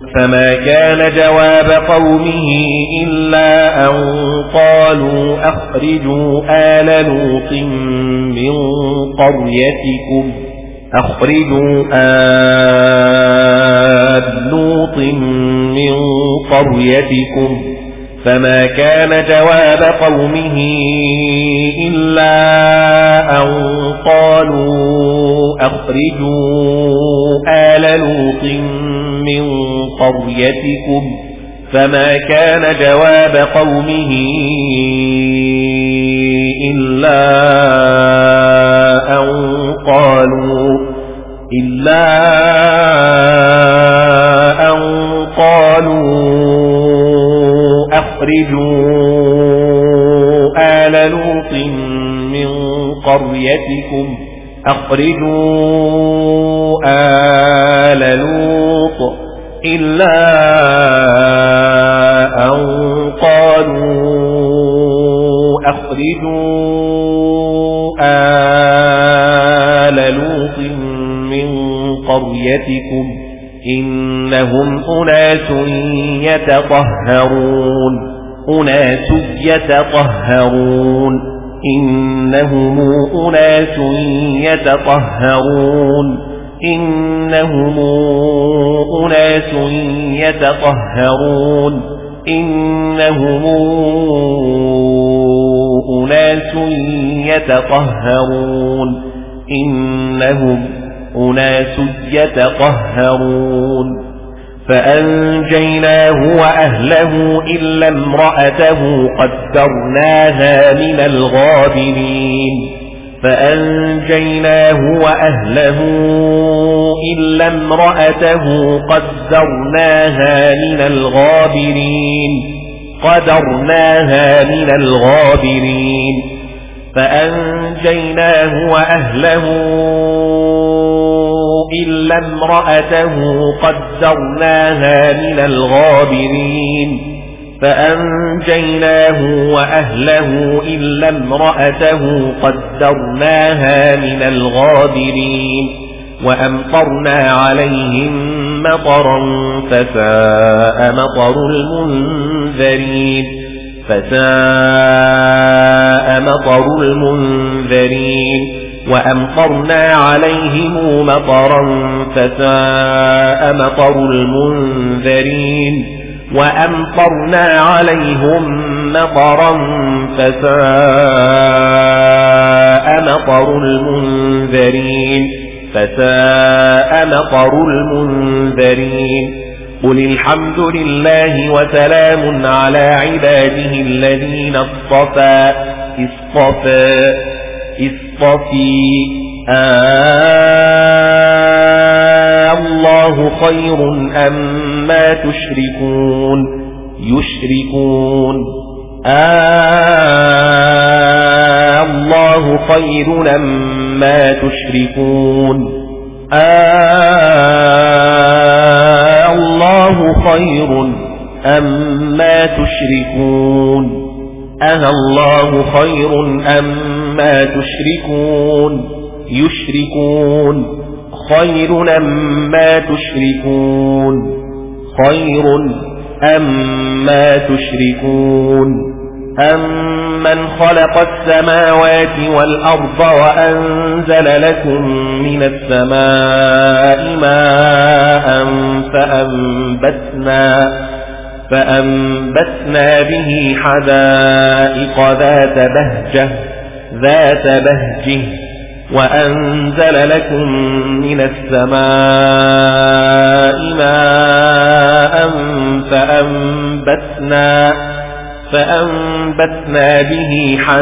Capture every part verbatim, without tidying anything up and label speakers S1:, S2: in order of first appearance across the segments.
S1: فما كان جواب قومه إلا أن قالوا أخرجوا آل لوط من قريتكم أخرجوا آل لوط من قريتكم فما كان جواب قومه إلا أن قالوا أخرجوا آل لوط من قريتكم فما كان جواب قومه إلا أن قالوا إلا أن قالوا أخرجوا آل لوط من قريتكم أخرجوا آل لوط إلا أن قالوا أخرجوا آل لوط من قريتكم إنهم أناس يتطهرون أناس يتطهرون إنهم أناس يتطهرون إنهم أناس يتطهرون إنهم أناس يتطهرون إنهم أناس يتطهرون فأنجيناه وأهله إلا امرأته قدرناها من الغابرين فأنجيناه وأهله إلا امرأته قدرناها من الغابرين قدرناها من الغابرين فأنجيناه وأهله إلا امرأته قدرناها من الغابرين فأنجيناه وأهله إلا امرأته قدرناها من الغابرين وأمطرنا عليهم مطرا فساء مطر المنذرين فساء مطر المنذرين وأمطرنا عليهم مطرا فساء مطر المنذرين وأمطرنا عليهم مطرا فساء مطر المنذرين فساء مطر المنذرين قل الحمد لله وسلام على عباده الذين اصطفى اصطفى اصطفي آه الله خير أم ما تشركون يشركون آه الله خير أم ما تشركون آه الله خير أم ما تشركون أه الله خير أم ما تشركون يشركون خير أم ما تشركون خير أم ما تشركون أمن خلق السماوات والأرض وأنزل لكم من السماء ماء فأنبتنا فأنبتنا به حدائق ذات بهجة ذات بهجه وأنزل لكم من السماء ماء فأنبتنا فأنبتنا به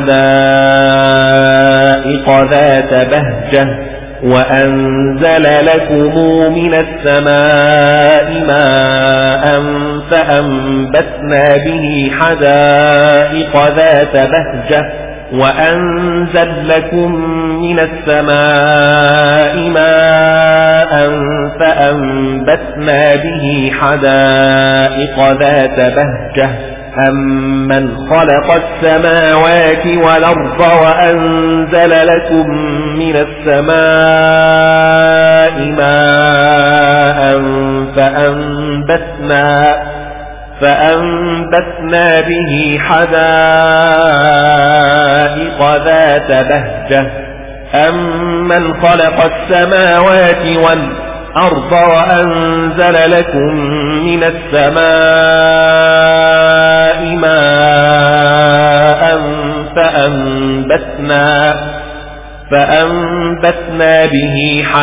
S1: حدائق ذات بهجة وأنزل لكم من السماء ماء فأنبتنا به حدائق ذات بهجة وأنزل لكم من السماء ماء فأنبتنا به حدائق ذات بهجة أمن خلق السماوات والأرض وأنزل لكم من السماء ماء فأنبتنا فأنبتنا به حدائق ذات بهجة أمن خلق السماوات والأرض وأنزل لكم من السماء ماء فأنبتنا فأنبتنا به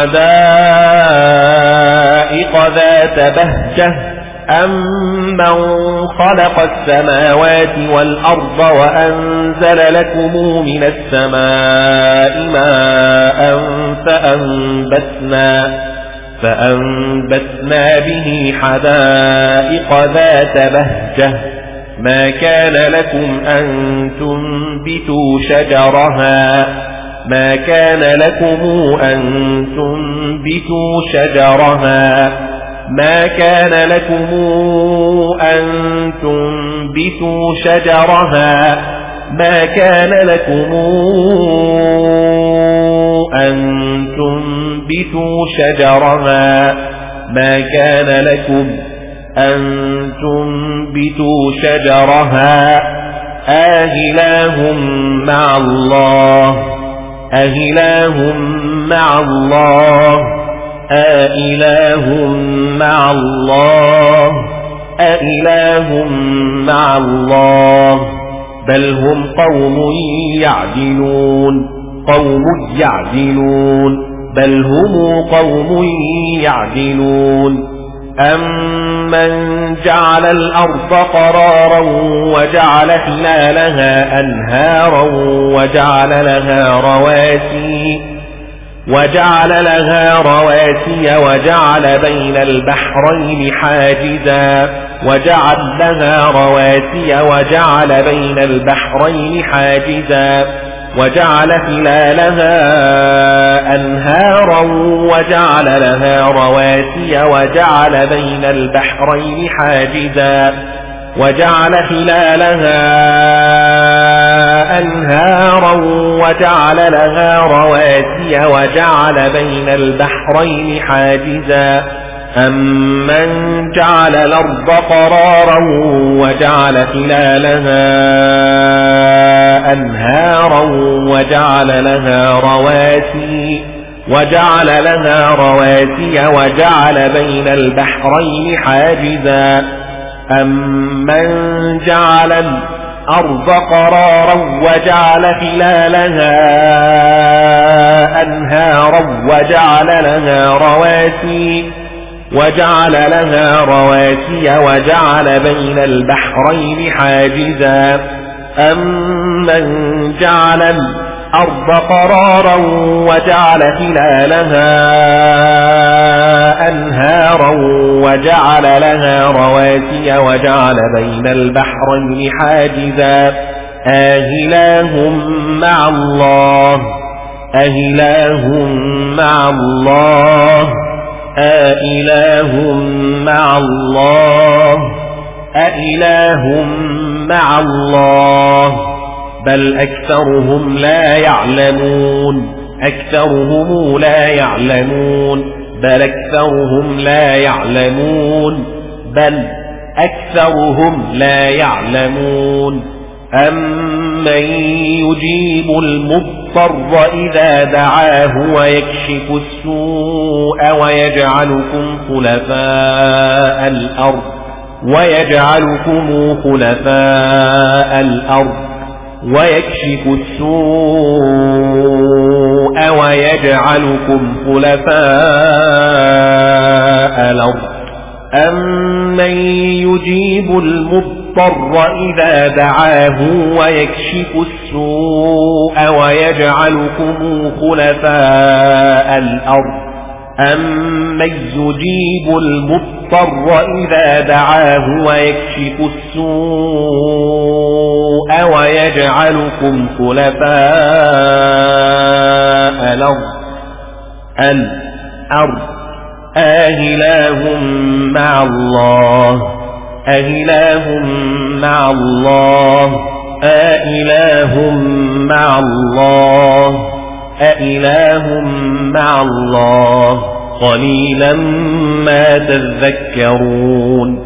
S1: حدائق ذات بهجة أمن خلق السماوات والأرض وأنزل لكم من السماء ماء فأنبتنا فأنبتنا به حدائق ذات بهجة ما كان لكم أن تنبتوا شجرها ما كان لكم أن تنبتوا شجرها ما كان لكم أن تنبتوا شجرها ما كان لكم أن تنبتوا شجرها ما كان لكم أن تنبتوا شجرها آإله مع الله أإله مع الله أإله مع الله أإله مع الله بل هم قوم يعدلون قوم يعدلون بل هم قوم يعدلون أمن جعل الأرض قرارا وجعل خلالها أنهارا وجعل لها رواسي وجعل لها رواسي وجعل بين البحرين حاجزا وجعل لها رواسي وجعل بين البحرين حاجزا وجعل خلالها أنهارا وجعل لها رواسي وجعل بين البحرين حاجزا وجعل خلالها أنهارا وجعل لها رواسي وجعل بين البحرين حاجزا أمن جعل الأرض قرارا وجعل خلالها أنهارا وجعل لها رواسي وجعل لها رواسي وجعل بين البحرين حاجزا أمن جعل الأرض قرارا وجعل خلالها أنهارا وجعل لها رواسي وجعل لها رواسي وجعل بين البحرين حاجزا أمن جعل الأرض قرارا وجعل خلالها أنهارا وجعل لها رواسي وجعل بين البحرين حاجزا آإله مع الله أإله مع الله أإله مع الله أإله مع الله بل أكثرهم لا يعلمون أكثرهم لا يعلمون بل أكثرهم لا يعلمون بل أكثرهم لا يعلمون أمن يجيب المضطر إذا دعاه ويكشف السوء ويجعلكم خلفاء الأرض ويجعلكم خلفاء الأرض ويكشف السوء ويجعلكم خلفاء الأرض أمن يجيب المضطر إذا دعاه ويكشف السوء ويجعلكم خلفاء ويجعلكم أمن يجيب المضطر إذا دعاه ويكشف السوء ويجعلكم خلفاء الأرض الأرض أإله مع الله أإله مع الله أإله مع الله أإله مع الله قليلا ما تذكرون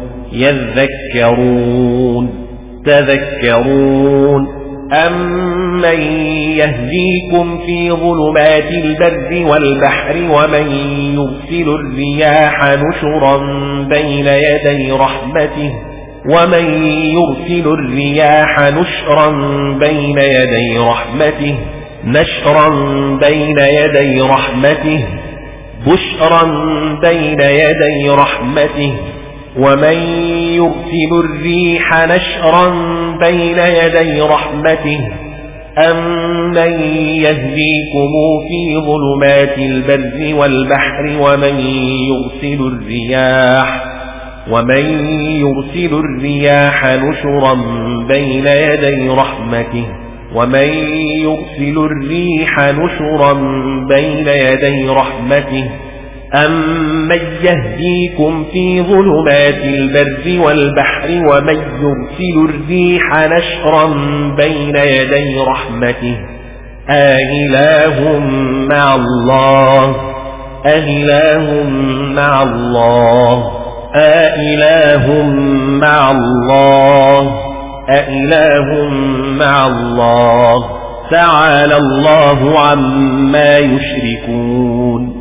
S1: يذكرون تذكرون أمن يهديكم في ظلمات البر والبحر ومن يرسل الرياح نشرا بين يدي رحمته ومن يرسل الرياح نشرا بين يدي رحمته نشرا بين يدي رحمته بشرا بين يدي رحمته ومن يرسل الريح نشرا بين يدي رحمته أمن يهديكم في ظلمات البر والبحر ومن يرسل الرياح ومن يرسل الرياح نشرا بين يدي رحمته ومن يرسل الريح نشرا بين يدي رحمته أمن يهديكم في ظلمات البر والبحر ومن يرسل الريح نشرا بين يدي رحمته أإله مع الله أإله مع الله أإله مع الله أإله مع الله تعالى الله عما يشركون